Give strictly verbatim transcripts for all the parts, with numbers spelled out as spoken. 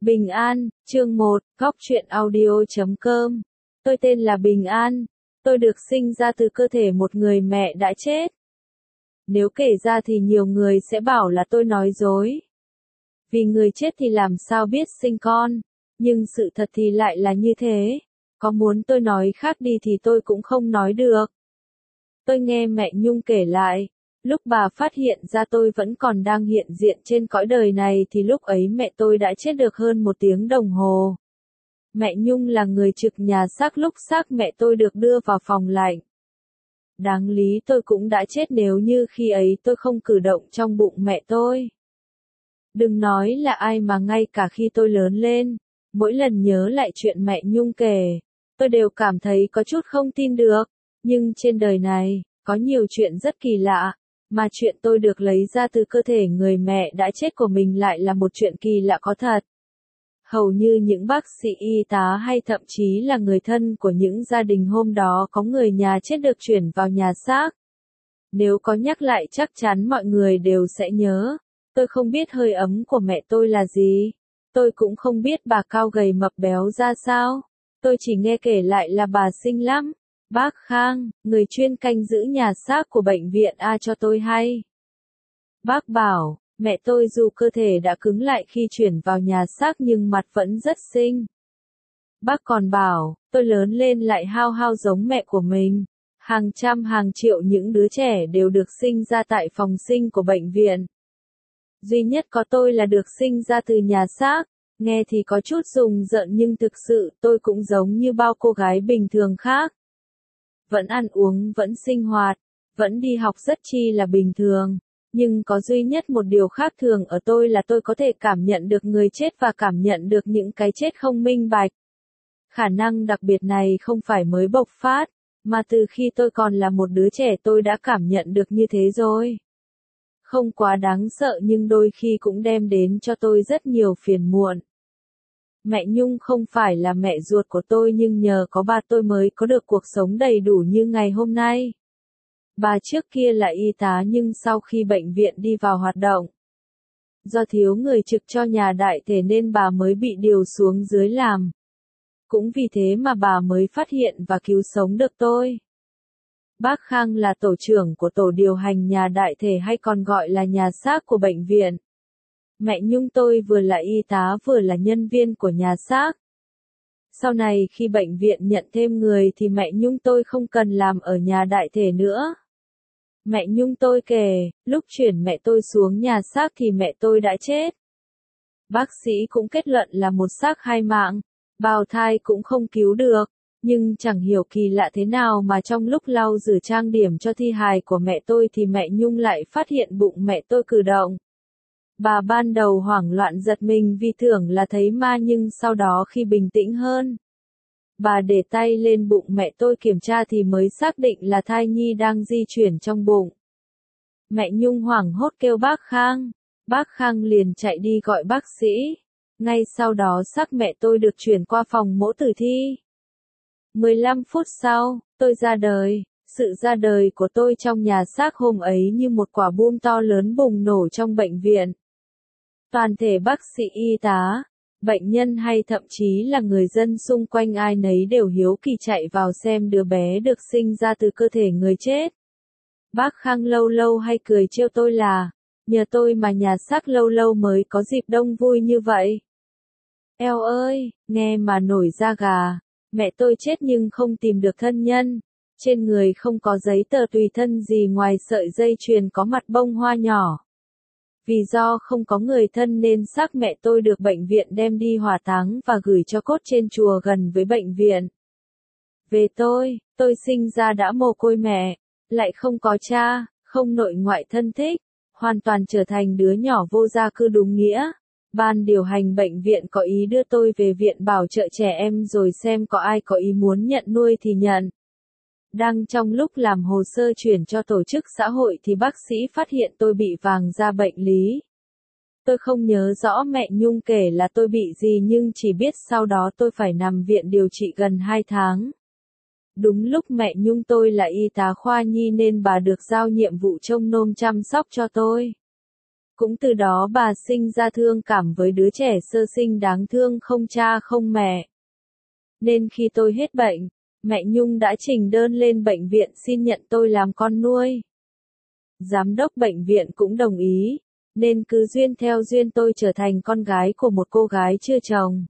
Bình An, chương một, góc truyện audio chấm com. Tôi tên là Bình An. Tôi được sinh ra từ cơ thể một người mẹ đã chết. Nếu kể ra thì nhiều người sẽ bảo là tôi nói dối. Vì người chết thì làm sao biết sinh con. Nhưng sự thật thì lại là như thế. Có muốn tôi nói khác đi thì tôi cũng không nói được. Tôi nghe mẹ Nhung kể lại. Lúc bà phát hiện ra tôi vẫn còn đang hiện diện trên cõi đời này thì lúc ấy mẹ tôi đã chết được hơn một tiếng đồng hồ. Mẹ Nhung là người trực nhà xác lúc xác mẹ tôi được đưa vào phòng lạnh. Đáng lý tôi cũng đã chết nếu như khi ấy tôi không cử động trong bụng mẹ tôi. Đừng nói là ai mà ngay cả khi tôi lớn lên, mỗi lần nhớ lại chuyện mẹ Nhung kể, tôi đều cảm thấy có chút không tin được. Nhưng trên đời này, có nhiều chuyện rất kỳ lạ. Mà chuyện tôi được lấy ra từ cơ thể người mẹ đã chết của mình lại là một chuyện kỳ lạ có thật. Hầu như những bác sĩ y tá hay thậm chí là người thân của những gia đình hôm đó có người nhà chết được chuyển vào nhà xác. Nếu có nhắc lại chắc chắn mọi người đều sẽ nhớ. Tôi không biết hơi ấm của mẹ tôi là gì. Tôi cũng không biết bà cao gầy mập béo ra sao. Tôi chỉ nghe kể lại là bà xinh lắm. Bác Khang, người chuyên canh giữ nhà xác của bệnh viện A cho tôi hay. Bác bảo, mẹ tôi dù cơ thể đã cứng lại khi chuyển vào nhà xác nhưng mặt vẫn rất xinh. Bác còn bảo, tôi lớn lên lại hao hao giống mẹ của mình. Hàng trăm hàng triệu những đứa trẻ đều được sinh ra tại phòng sinh của bệnh viện. Duy nhất có tôi là được sinh ra từ nhà xác. Nghe thì có chút rùng rợn nhưng thực sự tôi cũng giống như bao cô gái bình thường khác. Vẫn ăn uống, vẫn sinh hoạt, vẫn đi học rất chi là bình thường. Nhưng có duy nhất một điều khác thường ở tôi là tôi có thể cảm nhận được người chết và cảm nhận được những cái chết không minh bạch. Khả năng đặc biệt này không phải mới bộc phát, mà từ khi tôi còn là một đứa trẻ tôi đã cảm nhận được như thế rồi. Không quá đáng sợ nhưng đôi khi cũng đem đến cho tôi rất nhiều phiền muộn. Mẹ Nhung không phải là mẹ ruột của tôi nhưng nhờ có bà tôi mới có được cuộc sống đầy đủ như ngày hôm nay. Bà trước kia là y tá nhưng sau khi bệnh viện đi vào hoạt động, do thiếu người trực cho nhà đại thể nên bà mới bị điều xuống dưới làm. Cũng vì thế mà bà mới phát hiện và cứu sống được tôi. Bác Khang là tổ trưởng của tổ điều hành nhà đại thể hay còn gọi là nhà xác của bệnh viện. Mẹ Nhung tôi vừa là y tá vừa là nhân viên của nhà xác. Sau này khi bệnh viện nhận thêm người thì mẹ Nhung tôi không cần làm ở nhà đại thể nữa. Mẹ Nhung tôi kể, lúc chuyển mẹ tôi xuống nhà xác thì mẹ tôi đã chết. Bác sĩ cũng kết luận là một xác hai mạng, bào thai cũng không cứu được. Nhưng chẳng hiểu kỳ lạ thế nào mà trong lúc lau rửa trang điểm cho thi hài của mẹ tôi thì mẹ Nhung lại phát hiện bụng mẹ tôi cử động. Bà ban đầu hoảng loạn giật mình vì tưởng là thấy ma nhưng sau đó khi bình tĩnh hơn, bà để tay lên bụng mẹ tôi kiểm tra thì mới xác định là thai nhi đang di chuyển trong bụng. Mẹ Nhung hoảng hốt kêu bác Khang. Bác Khang liền chạy đi gọi bác sĩ. Ngay sau đó xác mẹ tôi được chuyển qua phòng mổ tử thi. mười lăm phút sau, tôi ra đời. Sự ra đời của tôi trong nhà xác hôm ấy như một quả bom to lớn bùng nổ trong bệnh viện. Toàn thể bác sĩ y tá, bệnh nhân hay thậm chí là người dân xung quanh ai nấy đều hiếu kỳ chạy vào xem đứa bé được sinh ra từ cơ thể người chết. Bác Khang lâu lâu hay cười trêu tôi là, nhờ tôi mà nhà xác lâu lâu mới có dịp đông vui như vậy. Eo ơi, nghe mà nổi da gà, mẹ tôi chết nhưng không tìm được thân nhân. Trên người không có giấy tờ tùy thân gì ngoài sợi dây chuyền có mặt bông hoa nhỏ. Vì do không có người thân nên xác mẹ tôi được bệnh viện đem đi hỏa táng và gửi cho cốt trên chùa gần với bệnh viện. Về tôi, tôi sinh ra đã mồ côi mẹ, lại không có cha, không nội ngoại thân thích, hoàn toàn trở thành đứa nhỏ vô gia cư đúng nghĩa. Ban điều hành bệnh viện có ý đưa tôi về viện bảo trợ trẻ em rồi xem có ai có ý muốn nhận nuôi thì nhận. Đang trong lúc làm hồ sơ chuyển cho tổ chức xã hội thì bác sĩ phát hiện tôi bị vàng da bệnh lý. Tôi không nhớ rõ mẹ Nhung kể là tôi bị gì nhưng chỉ biết sau đó tôi phải nằm viện điều trị gần hai tháng. Đúng lúc mẹ Nhung tôi là y tá khoa nhi nên bà được giao nhiệm vụ trông nom chăm sóc cho tôi. Cũng từ đó bà sinh ra thương cảm với đứa trẻ sơ sinh đáng thương không cha không mẹ. Nên khi tôi hết bệnh, mẹ Nhung đã trình đơn lên bệnh viện xin nhận tôi làm con nuôi. Giám đốc bệnh viện cũng đồng ý, nên cứ duyên theo duyên tôi trở thành con gái của một cô gái chưa chồng.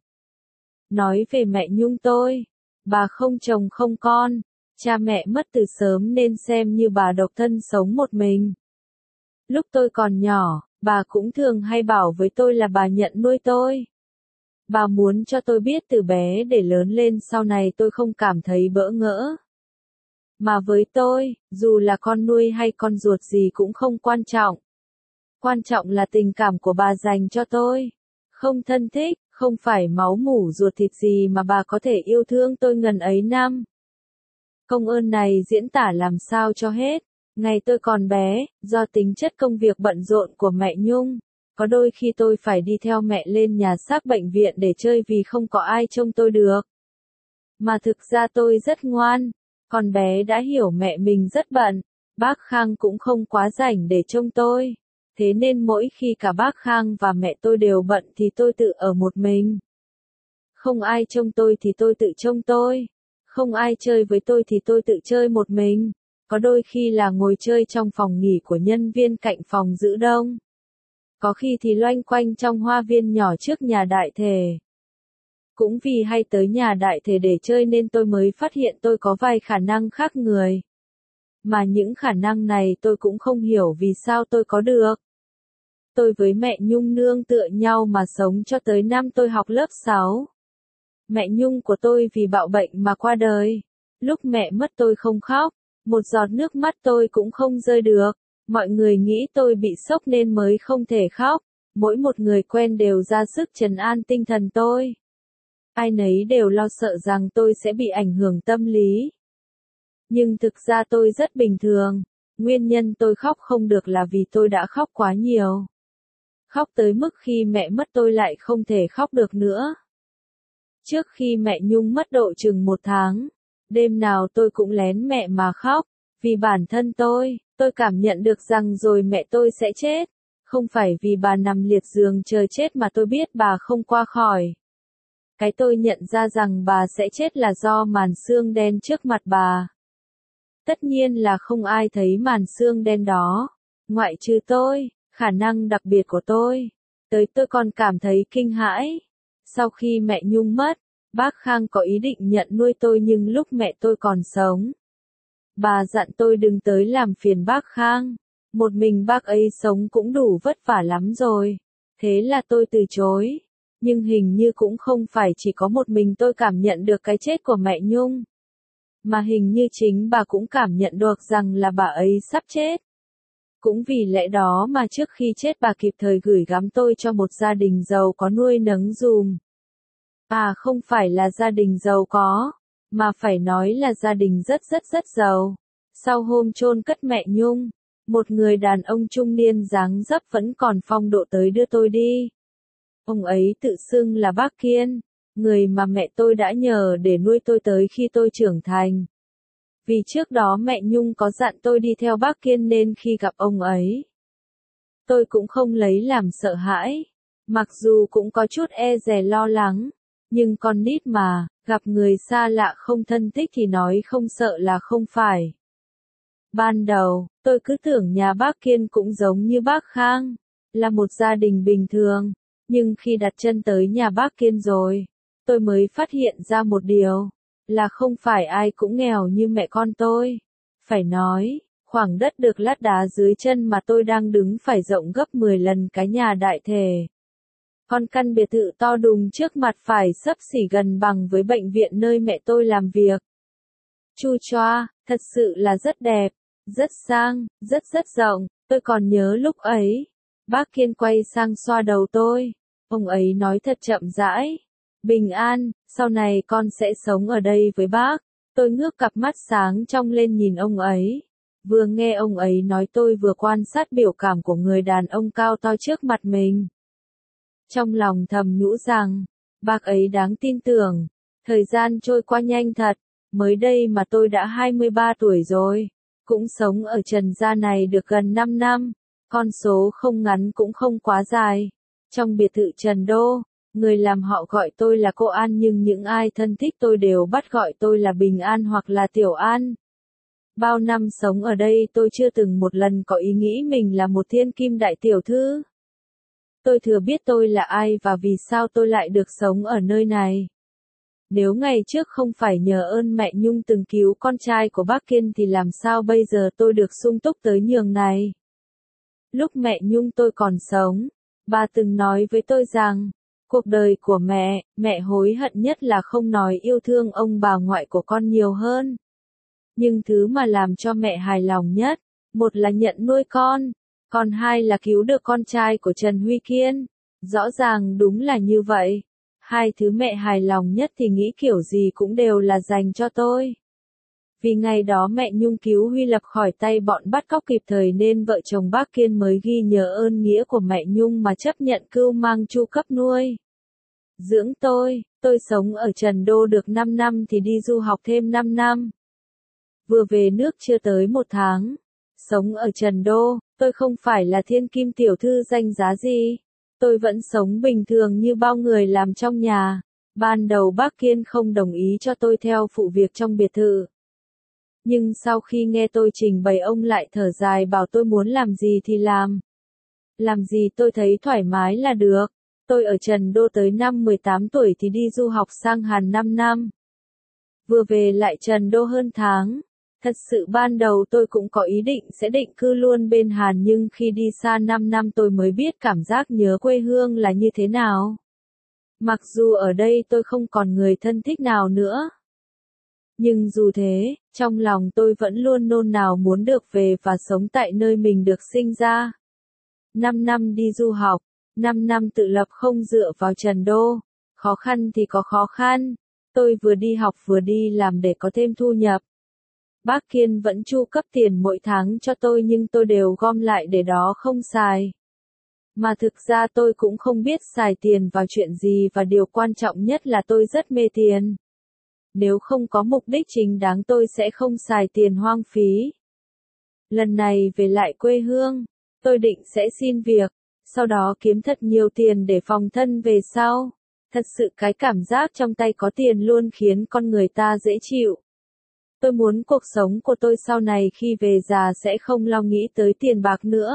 Nói về mẹ Nhung tôi, bà không chồng không con, cha mẹ mất từ sớm nên xem như bà độc thân sống một mình. Lúc tôi còn nhỏ, bà cũng thường hay bảo với tôi là bà nhận nuôi tôi. Bà muốn cho tôi biết từ bé để lớn lên sau này tôi không cảm thấy bỡ ngỡ. Mà với tôi, dù là con nuôi hay con ruột gì cũng không quan trọng. Quan trọng là tình cảm của bà dành cho tôi. Không thân thích, không phải máu mủ ruột thịt gì mà bà có thể yêu thương tôi ngần ấy năm. Công ơn này diễn tả làm sao cho hết. Ngày tôi còn bé, do tính chất công việc bận rộn của mẹ Nhung, có đôi khi tôi phải đi theo mẹ lên nhà xác bệnh viện để chơi vì không có ai trông tôi được. Mà thực ra tôi rất ngoan, còn bé đã hiểu mẹ mình rất bận, bác Khang cũng không quá rảnh để trông tôi. Thế nên mỗi khi cả bác Khang và mẹ tôi đều bận thì tôi tự ở một mình. Không ai trông tôi thì tôi tự trông tôi. Không ai chơi với tôi thì tôi tự chơi một mình. Có đôi khi là ngồi chơi trong phòng nghỉ của nhân viên cạnh phòng giữ đông. Có khi thì loanh quanh trong hoa viên nhỏ trước nhà đại thể. Cũng vì hay tới nhà đại thể để chơi nên tôi mới phát hiện tôi có vài khả năng khác người. Mà những khả năng này tôi cũng không hiểu vì sao tôi có được. Tôi với mẹ Nhung nương tựa nhau mà sống cho tới năm tôi học lớp sáu. Mẹ Nhung của tôi vì bạo bệnh mà qua đời. Lúc mẹ mất tôi không khóc, một giọt nước mắt tôi cũng không rơi được. Mọi người nghĩ tôi bị sốc nên mới không thể khóc. Mỗi một người quen đều ra sức trấn an tinh thần tôi. Ai nấy đều lo sợ rằng tôi sẽ bị ảnh hưởng tâm lý. Nhưng thực ra tôi rất bình thường. Nguyên nhân tôi khóc không được là vì tôi đã khóc quá nhiều. Khóc tới mức khi mẹ mất tôi lại không thể khóc được nữa. Trước khi mẹ Nhung mất độ chừng một tháng, đêm nào tôi cũng lén mẹ mà khóc. Vì bản thân tôi, tôi cảm nhận được rằng rồi mẹ tôi sẽ chết. Không phải vì bà nằm liệt giường chờ chết mà tôi biết bà không qua khỏi. Cái tôi nhận ra rằng bà sẽ chết là do màn sương đen trước mặt bà. Tất nhiên là không ai thấy màn sương đen đó, ngoại trừ tôi, khả năng đặc biệt của tôi. Tới tôi còn cảm thấy kinh hãi. Sau khi mẹ Nhung mất, bác Khang có ý định nhận nuôi tôi nhưng lúc mẹ tôi còn sống. Bà dặn tôi đừng tới làm phiền bác Khang. Một mình bác ấy sống cũng đủ vất vả lắm rồi. Thế là tôi từ chối. Nhưng hình như cũng không phải chỉ có một mình tôi cảm nhận được cái chết của mẹ Nhung. Mà hình như chính bà cũng cảm nhận được rằng là bà ấy sắp chết. Cũng vì lẽ đó mà trước khi chết bà kịp thời gửi gắm tôi cho một gia đình giàu có nuôi nấng dùm. À không phải là gia đình giàu có, mà phải nói là gia đình rất rất rất giàu. Sau hôm chôn cất mẹ Nhung, một người đàn ông trung niên dáng dấp vẫn còn phong độ tới đưa tôi đi. Ông ấy tự xưng là bác Kiên, người mà mẹ tôi đã nhờ để nuôi tôi tới khi tôi trưởng thành. Vì trước đó mẹ Nhung có dặn tôi đi theo bác Kiên nên khi gặp ông ấy, tôi cũng không lấy làm sợ hãi. Mặc dù cũng có chút e dè lo lắng, nhưng con nít mà, gặp người xa lạ không thân thích thì nói không sợ là không phải. Ban đầu, tôi cứ tưởng nhà bác Kiên cũng giống như bác Khang, là một gia đình bình thường. Nhưng khi đặt chân tới nhà bác Kiên rồi, tôi mới phát hiện ra một điều, là không phải ai cũng nghèo như mẹ con tôi. Phải nói, khoảng đất được lát đá dưới chân mà tôi đang đứng phải rộng gấp mười lần cái nhà đại thể. Con căn biệt thự to đùng trước mặt phải xấp xỉ gần bằng với bệnh viện nơi mẹ tôi làm việc. Chu choa, thật sự là rất đẹp, rất sang, rất rất rộng, tôi còn nhớ lúc ấy. Bác Kiên quay sang xoa đầu tôi. Ông ấy nói thật chậm rãi. Bình an, sau này con sẽ sống ở đây với bác. Tôi ngước cặp mắt sáng trong lên nhìn ông ấy. Vừa nghe ông ấy nói tôi vừa quan sát biểu cảm của người đàn ông cao to trước mặt mình. Trong lòng thầm nhủ rằng, bác ấy đáng tin tưởng. Thời gian trôi qua nhanh thật. Mới đây mà tôi đã hai mươi ba tuổi rồi. Cũng sống ở trần gian này được gần năm năm. Con số không ngắn cũng không quá dài. Trong biệt thự Trần Đô, người làm họ gọi tôi là cô An nhưng những ai thân thích tôi đều bắt gọi tôi là Bình An hoặc là Tiểu An. Bao năm sống ở đây tôi chưa từng một lần có ý nghĩ mình là một thiên kim đại tiểu thư. Tôi thừa biết tôi là ai và vì sao tôi lại được sống ở nơi này. Nếu ngày trước không phải nhờ ơn mẹ Nhung từng cứu con trai của bác Kiên thì làm sao bây giờ tôi được sung túc tới nhường này. Lúc mẹ Nhung tôi còn sống, bà từng nói với tôi rằng, cuộc đời của mẹ, mẹ hối hận nhất là không nói yêu thương ông bà ngoại của con nhiều hơn. Nhưng thứ mà làm cho mẹ hài lòng nhất, một là nhận nuôi con, còn hai là cứu được con trai của Trần Huy Kiên. Rõ ràng đúng là như vậy. Hai thứ mẹ hài lòng nhất thì nghĩ kiểu gì cũng đều là dành cho tôi. Vì ngày đó mẹ Nhung cứu Huy Lập khỏi tay bọn bắt cóc kịp thời nên vợ chồng bác Kiên mới ghi nhớ ơn nghĩa của mẹ Nhung mà chấp nhận cưu mang chu cấp nuôi. Dưỡng tôi, tôi sống ở Trần Đô được năm năm thì đi du học thêm năm năm. Vừa về nước chưa tới một tháng. Sống ở Trần Đô, tôi không phải là thiên kim tiểu thư danh giá gì. Tôi vẫn sống bình thường như bao người làm trong nhà. Ban đầu bác Kiên không đồng ý cho tôi theo phụ việc trong biệt thự. Nhưng sau khi nghe tôi trình bày ông lại thở dài bảo tôi muốn làm gì thì làm. Làm gì tôi thấy thoải mái là được. Tôi ở Trần Đô tới năm mười tám tuổi thì đi du học sang Hàn năm năm. Vừa về lại Trần Đô hơn tháng. Thật sự ban đầu tôi cũng có ý định sẽ định cư luôn bên Hàn nhưng khi đi xa năm năm tôi mới biết cảm giác nhớ quê hương là như thế nào. Mặc dù ở đây tôi không còn người thân thích nào nữa. Nhưng dù thế, trong lòng tôi vẫn luôn nôn nao muốn được về và sống tại nơi mình được sinh ra. Năm năm đi du học, năm năm tự lập không dựa vào Trần Đô. Khó khăn thì có khó khăn. Tôi vừa đi học vừa đi làm để có thêm thu nhập. Bác Kiên vẫn chu cấp tiền mỗi tháng cho tôi nhưng tôi đều gom lại để đó không xài. Mà thực ra tôi cũng không biết xài tiền vào chuyện gì và điều quan trọng nhất là tôi rất mê tiền. Nếu không có mục đích chính đáng tôi sẽ không xài tiền hoang phí. Lần này về lại quê hương, tôi định sẽ xin việc, sau đó kiếm thật nhiều tiền để phòng thân về sau. Thật sự cái cảm giác trong tay có tiền luôn khiến con người ta dễ chịu. Tôi muốn cuộc sống của tôi sau này khi về già sẽ không lo nghĩ tới tiền bạc nữa.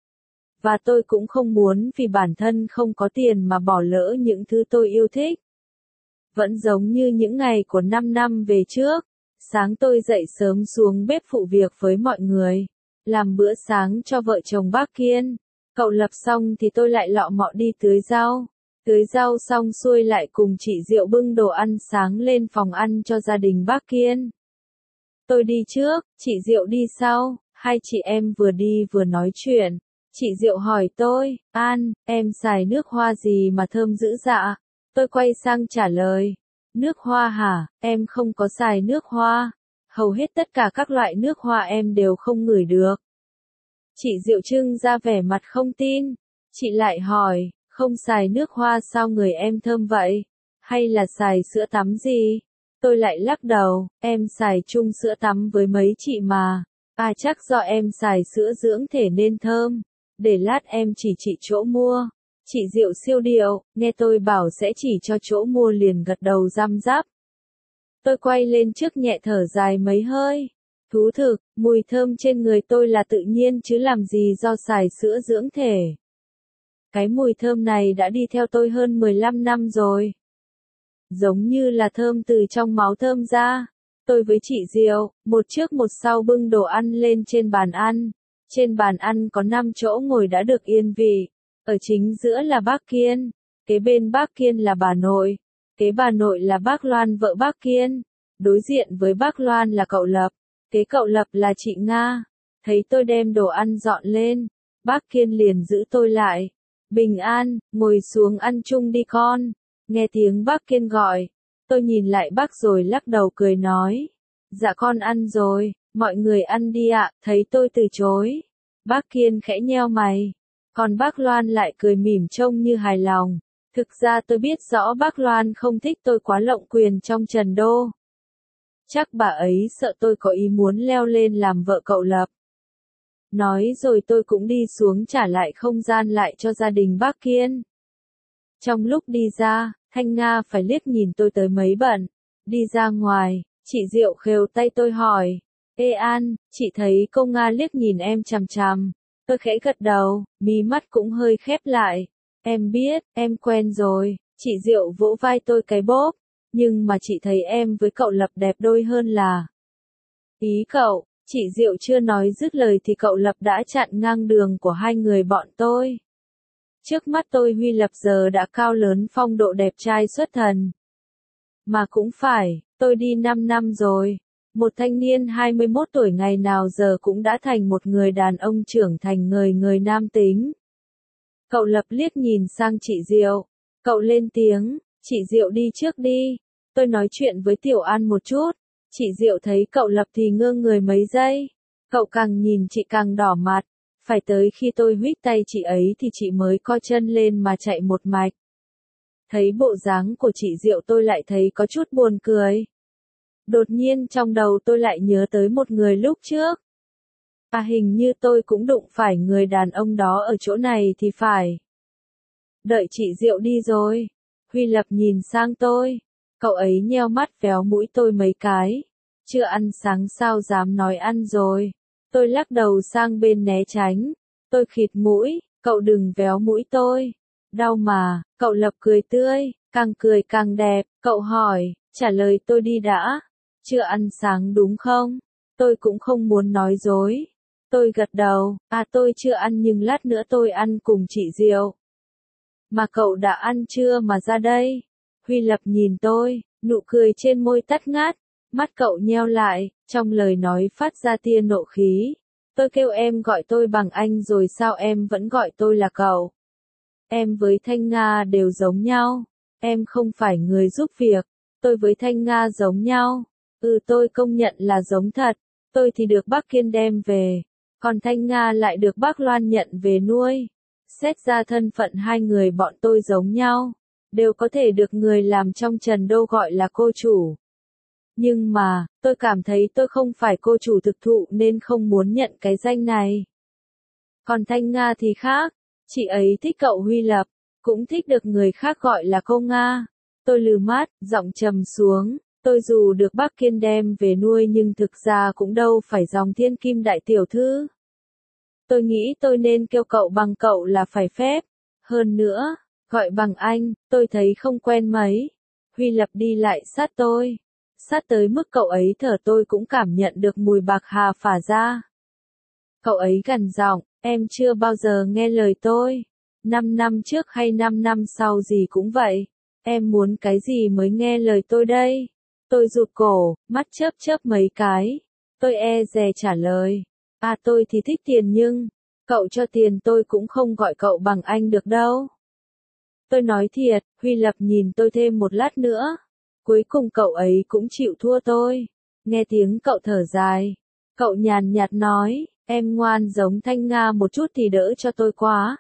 Và tôi cũng không muốn vì bản thân không có tiền mà bỏ lỡ những thứ tôi yêu thích. Vẫn giống như những ngày của năm năm về trước, sáng tôi dậy sớm xuống bếp phụ việc với mọi người, làm bữa sáng cho vợ chồng bác Kiên. Cậu Lập xong thì tôi lại lọ mọ đi tưới rau. Tưới rau xong xuôi lại cùng chị Diệu bưng đồ ăn sáng lên phòng ăn cho gia đình bác Kiên. Tôi đi trước, chị Diệu đi sau, hai chị em vừa đi vừa nói chuyện. Chị Diệu hỏi tôi, An, em xài nước hoa gì mà thơm dữ dạ? Tôi quay sang trả lời, nước hoa hả, em không có xài nước hoa. Hầu hết tất cả các loại nước hoa em đều không ngửi được. Chị Diệu trưng ra vẻ mặt không tin. Chị lại hỏi, không xài nước hoa sao người em thơm vậy? Hay là xài sữa tắm gì? Tôi lại lắc đầu, em xài chung sữa tắm với mấy chị mà. À chắc do em xài sữa dưỡng thể nên thơm. Để lát em chỉ chị chỗ mua. Chị Diệu siêu điệu, nghe tôi bảo sẽ chỉ cho chỗ mua liền gật đầu răm rắp. Tôi quay lên trước nhẹ thở dài mấy hơi. Thú thực, mùi thơm trên người tôi là tự nhiên chứ làm gì do xài sữa dưỡng thể. Cái mùi thơm này đã đi theo tôi hơn mười lăm năm rồi. Giống như là thơm từ trong máu thơm ra. Tôi với chị Diệu, một trước một sau bưng đồ ăn lên trên bàn ăn. Trên bàn ăn có năm chỗ ngồi đã được yên vị. Ở chính giữa là bác Kiên. Kế bên bác Kiên là bà nội. Kế bà nội là bác Loan vợ bác Kiên. Đối diện với bác Loan là cậu Lập. Kế cậu Lập là chị Nga. Thấy tôi đem đồ ăn dọn lên. Bác Kiên liền giữ tôi lại. Bình An, ngồi xuống ăn chung đi con. Nghe tiếng bác Kiên gọi. Tôi nhìn lại bác rồi lắc đầu cười nói. Dạ con ăn rồi, mọi người ăn đi ạ, thấy tôi từ chối. Bác Kiên khẽ nheo mày. Còn bác Loan lại cười mỉm trông như hài lòng. Thực ra tôi biết rõ bác Loan không thích tôi quá lộng quyền trong Trần Đô. Chắc bà ấy sợ tôi có ý muốn leo lên làm vợ cậu Lập. Nói rồi tôi cũng đi xuống trả lại không gian lại cho gia đình bác Kiên. Trong lúc đi ra, Thanh Nga phải liếc nhìn tôi tới mấy bận. Đi ra ngoài, chị Diệu khều tay tôi hỏi. Ê An, chị thấy cô Nga liếc nhìn em chằm chằm. Tôi khẽ gật đầu, mí mắt cũng hơi khép lại. Em biết, em quen rồi. Chị Diệu vỗ vai tôi cái bóp. Nhưng mà chị thấy em với cậu Lập đẹp đôi hơn là. Ý cậu, chị Diệu chưa nói dứt lời thì cậu Lập đã chặn ngang đường của hai người bọn tôi. Trước mắt tôi Huy Lập giờ đã cao lớn phong độ đẹp trai xuất thần. Mà cũng phải, tôi đi năm năm rồi. Một thanh niên hai mươi mốt tuổi ngày nào giờ cũng đã thành một người đàn ông trưởng thành người người nam tính. Cậu Lập liếc nhìn sang chị Diệu. Cậu lên tiếng, chị Diệu đi trước đi. Tôi nói chuyện với Tiểu An một chút. Chị Diệu thấy cậu Lập thì ngơ người mấy giây. Cậu càng nhìn chị càng đỏ mặt. Phải tới khi tôi huých tay chị ấy thì chị mới co chân lên mà chạy một mạch. Thấy bộ dáng của chị Diệu tôi lại thấy có chút buồn cười. Đột nhiên trong đầu tôi lại nhớ tới một người lúc trước. À hình như tôi cũng đụng phải người đàn ông đó ở chỗ này thì phải. Đợi chị Diệu đi rồi. Huy Lập nhìn sang tôi. Cậu ấy nheo mắt véo mũi tôi mấy cái. Chưa ăn sáng sao dám nói ăn rồi. Tôi lắc đầu sang bên né tránh. Tôi khịt mũi, cậu đừng véo mũi tôi. Đau mà, cậu Lập cười tươi, càng cười càng đẹp. Cậu hỏi, trả lời tôi đi đã. Chưa ăn sáng đúng không? Tôi cũng không muốn nói dối. Tôi gật đầu, à tôi chưa ăn nhưng lát nữa tôi ăn cùng chị Diệu. Mà cậu đã ăn chưa mà ra đây? Huy Lập nhìn tôi, nụ cười trên môi tắt ngát. Mắt cậu nheo lại, trong lời nói phát ra tia nộ khí. Tôi kêu em gọi tôi bằng anh rồi sao em vẫn gọi tôi là cậu? Em với Thanh Nga đều giống nhau. Em không phải người giúp việc. Tôi với Thanh Nga giống nhau. Ừ tôi công nhận là giống thật. Tôi thì được bác Kiên đem về. Còn Thanh Nga lại được bác Loan nhận về nuôi. Xét ra thân phận hai người bọn tôi giống nhau. Đều có thể được người làm trong Trần Đô gọi là cô chủ. Nhưng mà, tôi cảm thấy tôi không phải cô chủ thực thụ nên không muốn nhận cái danh này. Còn Thanh Nga thì khác. Chị ấy thích cậu Huy Lập. Cũng thích được người khác gọi là cô Nga. Tôi lừ mắt, giọng trầm xuống. Tôi dù được bác Kiên đem về nuôi nhưng thực ra cũng đâu phải dòng thiên kim đại tiểu thư. Tôi nghĩ tôi nên kêu cậu bằng cậu là phải phép. Hơn nữa, gọi bằng anh, tôi thấy không quen mấy. Huy Lập đi lại sát tôi. Sát tới mức cậu ấy thở tôi cũng cảm nhận được mùi bạc hà phả ra. Cậu ấy gằn giọng, em chưa bao giờ nghe lời tôi. Năm năm trước hay năm năm sau gì cũng vậy. Em muốn cái gì mới nghe lời tôi đây? Tôi rụt cổ, mắt chớp chớp mấy cái. Tôi e dè trả lời. À tôi thì thích tiền nhưng, cậu cho tiền tôi cũng không gọi cậu bằng anh được đâu. Tôi nói thiệt, Huy Lập nhìn tôi thêm một lát nữa. Cuối cùng cậu ấy cũng chịu thua tôi. Nghe tiếng cậu thở dài. Cậu nhàn nhạt nói, em ngoan giống Thanh Nga một chút thì đỡ cho tôi quá.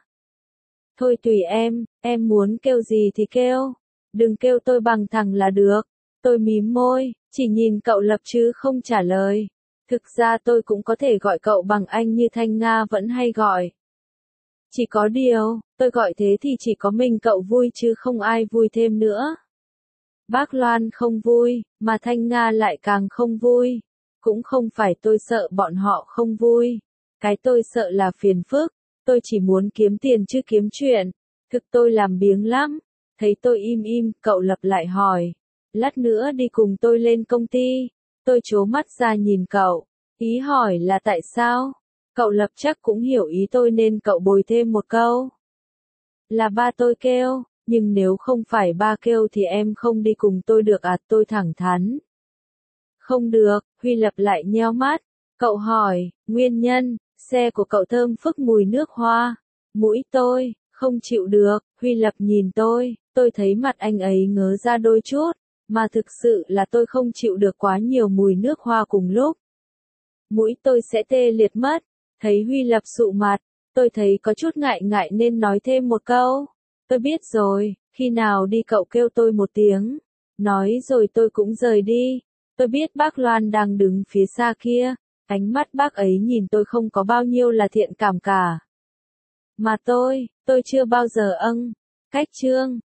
Thôi tùy em, em muốn kêu gì thì kêu. Đừng kêu tôi bằng thằng là được. Tôi mím môi, chỉ nhìn cậu Lập chứ không trả lời. Thực ra tôi cũng có thể gọi cậu bằng anh như Thanh Nga vẫn hay gọi. Chỉ có điều, tôi gọi thế thì chỉ có mình cậu vui chứ không ai vui thêm nữa. Bác Loan không vui, mà Thanh Nga lại càng không vui. Cũng không phải tôi sợ bọn họ không vui. Cái tôi sợ là phiền phức. Tôi chỉ muốn kiếm tiền chứ kiếm chuyện. Thực tôi làm biếng lắm. Thấy tôi im im, cậu Lập lại hỏi. Lát nữa đi cùng tôi lên công ty. Tôi trố mắt ra nhìn cậu. Ý hỏi là tại sao? Cậu Lập chắc cũng hiểu ý tôi nên cậu bồi thêm một câu. Là ba tôi kêu, nhưng nếu không phải ba kêu thì em không đi cùng tôi được à? Tôi thẳng thắn. Không được, Huy Lập lại nheo mắt. Cậu hỏi, nguyên nhân, xe của cậu thơm phức mùi nước hoa. Mũi tôi, không chịu được, Huy Lập nhìn tôi, tôi thấy mặt anh ấy ngớ ra đôi chút, mà thực sự là tôi không chịu được quá nhiều mùi nước hoa cùng lúc. Mũi tôi sẽ tê liệt mất. Thấy Huy Lập sụ mặt, tôi thấy có chút ngại ngại nên nói thêm một câu. Tôi biết rồi, khi nào đi cậu kêu tôi một tiếng. Nói rồi tôi cũng rời đi. Tôi biết bác Loan đang đứng phía xa kia. Ánh mắt bác ấy nhìn tôi không có bao nhiêu là thiện cảm cả. Mà tôi, tôi chưa bao giờ âng, cách trương.